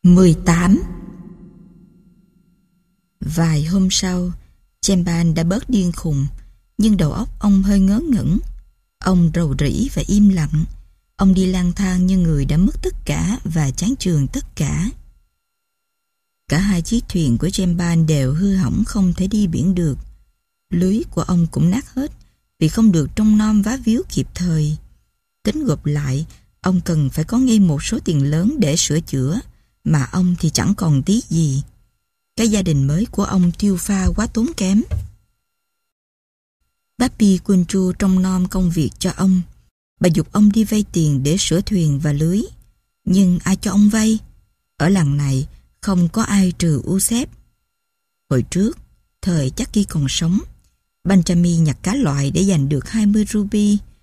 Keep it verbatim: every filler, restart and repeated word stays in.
mười tám. Vài hôm sau, Chemban đã bớt điên khùng, nhưng đầu óc ông hơi ngớ ngẩn. Ông rầu rĩ và im lặng. Ông đi lang thang như người đã mất tất cả và chán chường tất cả. Cả hai chiếc thuyền của Chemban đều hư hỏng, không thể đi biển được. Lưới của ông cũng nát hết vì không được trông nom vá víu kịp thời. Tính gộp lại, ông cần phải có ngay một số tiền lớn để sửa chữa, mà ông thì chẳng còn tí gì. Cái gia đình mới của ông tiêu pha quá tốn kém. Papi Kunchu trông nom công việc cho ông. Bà giục ông đi vay tiền để sửa thuyền và lưới. Nhưng ai cho ông vay? Ở làng này không có ai trừ Usep. Hồi trước, thời Jackie còn sống, Benjamin nhặt cá loại để giành được hai mươi ruby.